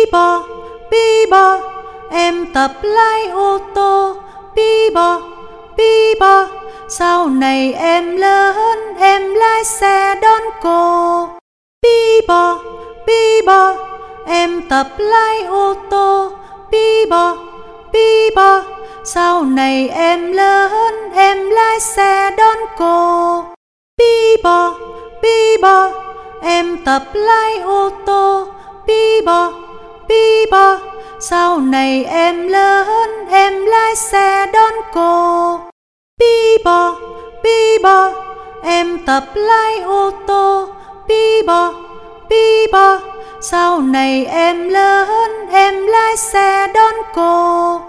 bò, bi bò, em tập lái ô tô. Bi bò, sau này em lớn em lái xe đón cô. Bi bò, em tập lái ô tô. Bi bò, sau này em lớn em lái xe đón cô. Bi bò, em tập lái ô tô. Bi bò, sau này em lớn em lái xe đón cô. Bi bò, em tập lái ô tô. Bi bò, sau này em lớn em lái xe đón cô.